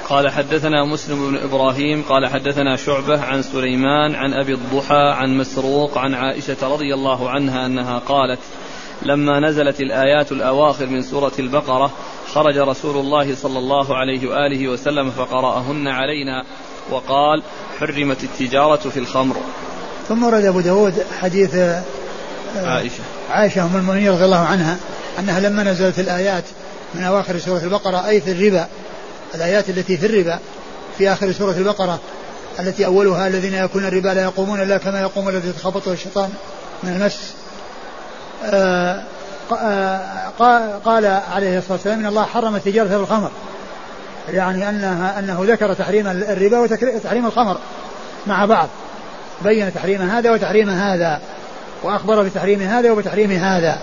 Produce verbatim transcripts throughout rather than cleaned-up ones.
قال حدثنا مسلم بن إبراهيم قال حدثنا شعبة عن سليمان عن أبي الضحى عن مسروق عن عائشة رضي الله عنها أنها قالت لما نزلت الآيات الأواخر من سورة البقرة خرج رسول الله صلى الله عليه وآله وسلم فقرأهن علينا وقال حرمت التجارة في الخمر. ثم ورد أبو داود حديث عائشة عائشة أم المؤمنين رضي الله عنها أنها لما نزلت الآيات من أواخر سورة البقرة أي في الربا، الآيات التي في الربا في آخر سورة البقرة التي أولها الذين يأكلون الربا لا يقومون إلا كما يقوم الذي يتخبطه الشيطان من المس. آه قال عليه الصلاة والسلام إن الله حرم التجارة في الخمر، يعني أنها أنه ذكر تحريم الربا وتحريم الخمر مع بعض، بين تحريم هذا وتحريم هذا وأخبر بتحريم هذا وبتحريم هذا.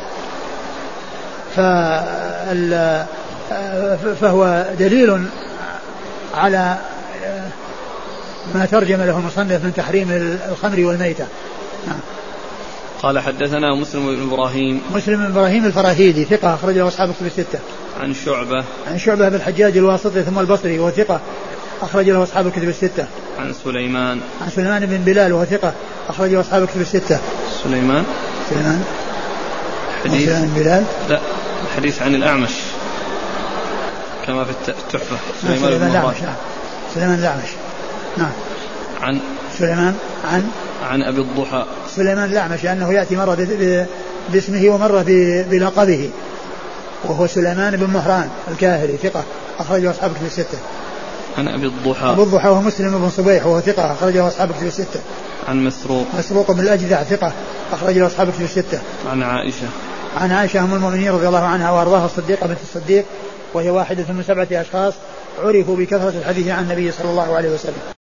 فهو دليل على ما ترجم له المصنف من تحريم الخمر والميتة. قال حدثنا مسلم بن إبراهيم مسلم بن إبراهيم الفراهيدي ثقة أخرج له أصحاب الكتب الستة. عن شعبة عن شعبة بن الحجاج الواسطي ثم البصري وهو ثقة أخرج له أصحاب الكتب الستة. عن سليمان عن سليمان بن بلال وهو ثقة أخرج له أصحاب الكتب الستة. سليمان سليمان حديث سليمان بلال لا الحديث عن الأعمش كما في التحفة. سليمان بن الأعمش سليمان الأعمش نعم. عن سليمان عن عن أبي الضحى سليمان الأعمش أنه يأتي مرة باسمه ومرة بلقبه وهو سليمان بن مهران الكاهلي ثقة أخرجه أصحاب الكتب الستة. عن أبي الضحى أبو الضحى وهو مسلم بن صبيح وهو ثقة أخرجه أصحاب الكتب الستة. عن مسروق مسروق بن الأجدع ثقة أخرجه أصحاب الكتب الستة. عن عائشة عن عائشة أم المؤمنين رضي الله عنها وأرضاها الصديقة بنت الصديق وهي واحدة من سبعة أشخاص عرفوا بكثرة الحديث عن النبي صلى الله عليه وسلم.